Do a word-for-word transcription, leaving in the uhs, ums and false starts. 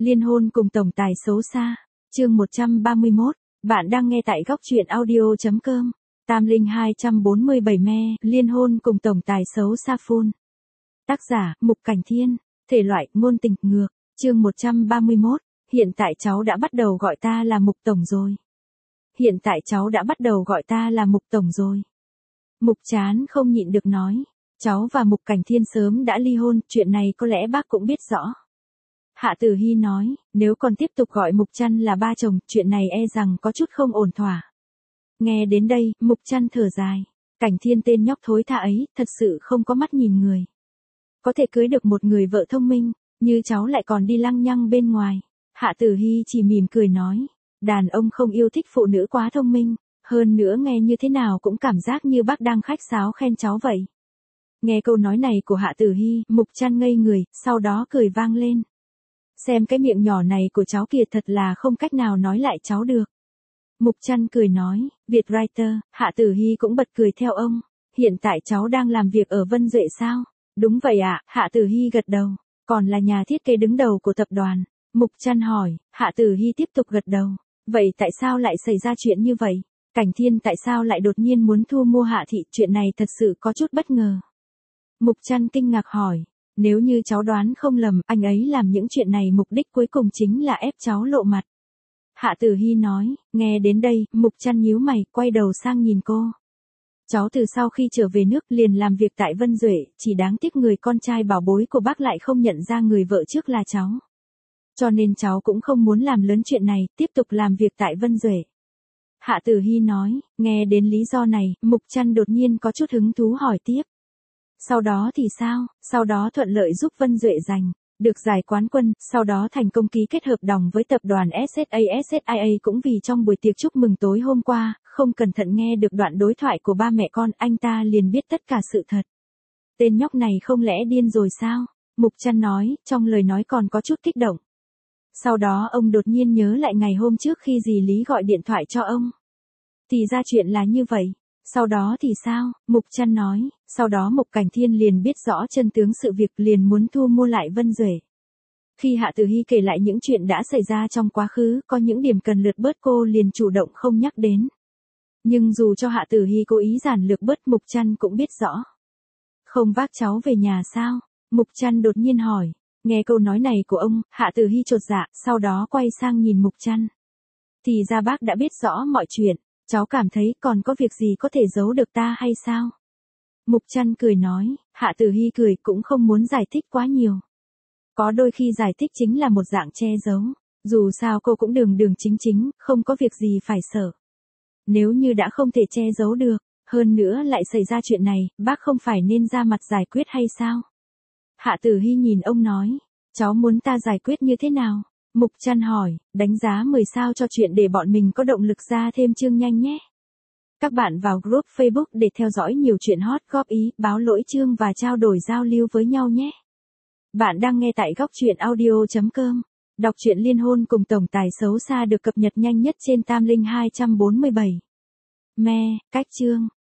Liên hôn cùng tổng tài xấu xa. Chương một trăm ba mươi mốt. Bạn đang nghe tại góc truyện audio chấm com. Tam Linh hai trăm bốn mươi bảy me, liên hôn cùng tổng tài xấu xa full. Tác giả, Mục Cảnh Thiên. Thể loại, ngôn tình, ngược. Chương một trăm ba mươi mốt. Hiện tại cháu đã bắt đầu gọi ta là Mục Tổng rồi. Hiện tại cháu đã bắt đầu gọi ta là Mục Tổng rồi. Mục Chán không nhịn được nói. Cháu và Mục Cảnh Thiên sớm đã ly hôn, chuyện này có lẽ bác cũng biết rõ. Hạ Tử Hy nói, nếu còn tiếp tục gọi Mục Chăn là ba chồng, chuyện này e rằng có chút không ổn thỏa. Nghe đến đây, Mục Chăn thở dài. Cảnh Thiên tên nhóc thối tha ấy, thật sự không có mắt nhìn người. Có thể cưới được một người vợ thông minh, như cháu lại còn đi lăng nhăng bên ngoài. Hạ Tử Hy chỉ mỉm cười nói, đàn ông không yêu thích phụ nữ quá thông minh, hơn nữa nghe như thế nào cũng cảm giác như bác đang khách sáo khen cháu vậy. Nghe câu nói này của Hạ Tử Hy, Mục Chăn ngây người, sau đó cười vang lên. Xem cái miệng nhỏ này của cháu kìa, thật là không cách nào nói lại cháu được. Mục Chăn cười nói, Việt Writer. Hạ Tử Hy cũng bật cười theo ông. Hiện tại cháu đang làm việc ở Vân Duệ sao? Đúng vậy ạ, Hạ Tử Hy gật đầu. Còn là nhà thiết kế đứng đầu của tập đoàn. Mục Chăn hỏi, Hạ Tử Hy tiếp tục gật đầu. Vậy tại sao lại xảy ra chuyện như vậy? Cảnh Thiên tại sao lại đột nhiên muốn thu mua Hạ Thị? Chuyện này thật sự có chút bất ngờ. Mục Chăn kinh ngạc hỏi. Nếu như cháu đoán không lầm, anh ấy làm những chuyện này mục đích cuối cùng chính là ép cháu lộ mặt. Hạ Tử Hy nói, nghe đến đây, Mục Chăn nhíu mày, quay đầu sang nhìn cô. Cháu từ sau khi trở về nước liền làm việc tại Vân Duệ, chỉ đáng tiếc người con trai bảo bối của bác lại không nhận ra người vợ trước là cháu. Cho nên cháu cũng không muốn làm lớn chuyện này, tiếp tục làm việc tại Vân Duệ. Hạ Tử Hy nói, nghe đến lý do này, Mục Chăn đột nhiên có chút hứng thú hỏi tiếp. Sau đó thì sao? Sau đó thuận lợi giúp Vân Duệ giành được giải quán quân, sau đó thành công ký kết hợp đồng với tập đoàn ét ét a ét ét i a. Cũng vì trong buổi tiệc chúc mừng tối hôm qua, không cẩn thận nghe được đoạn đối thoại của ba mẹ con, anh ta liền biết tất cả sự thật. Tên nhóc này không lẽ điên rồi sao? Mục Chăn nói, trong lời nói còn có chút kích động. Sau đó ông đột nhiên nhớ lại ngày hôm trước khi dì Lý gọi điện thoại cho ông. Thì ra chuyện là như vậy. Sau đó thì sao? Mục Chăn nói, sau đó Mục Cảnh Thiên liền biết rõ chân tướng sự việc, liền muốn thu mua lại Vân Duệ. Khi Hạ Tử Hy kể lại những chuyện đã xảy ra trong quá khứ, có những điểm cần lược bớt cô liền chủ động không nhắc đến. Nhưng dù cho Hạ Tử Hy cố ý giản lược bớt, Mục Chăn cũng biết rõ. Không vác cháu về nhà sao? Mục Chăn đột nhiên hỏi. Nghe câu nói này của ông, Hạ Tử Hy chột dạ, sau đó quay sang nhìn Mục Chăn. Thì ra bác đã biết rõ mọi chuyện. Cháu cảm thấy còn có việc gì có thể giấu được ta hay sao? Mục Chăn cười nói, Hạ Tử Hy cười cũng không muốn giải thích quá nhiều. Có đôi khi giải thích chính là một dạng che giấu. Dù sao cô cũng đường đường chính chính, không có việc gì phải sợ. Nếu như đã không thể che giấu được, hơn nữa lại xảy ra chuyện này, bác không phải nên ra mặt giải quyết hay sao? Hạ Tử Hy nhìn ông nói, cháu muốn ta giải quyết như thế nào? Mục Chăn hỏi, đánh giá mười sao cho chuyện để bọn mình có động lực ra thêm chương nhanh nhé. Các bạn vào group Facebook để theo dõi nhiều chuyện hot, góp ý, báo lỗi chương và trao đổi giao lưu với nhau nhé. Bạn đang nghe tại góc truyện audio chấm com. Đọc truyện liên hôn cùng tổng tài xấu xa được cập nhật nhanh nhất trên Tam Linh hai trăm bốn mươi bảy. Me, cách chương.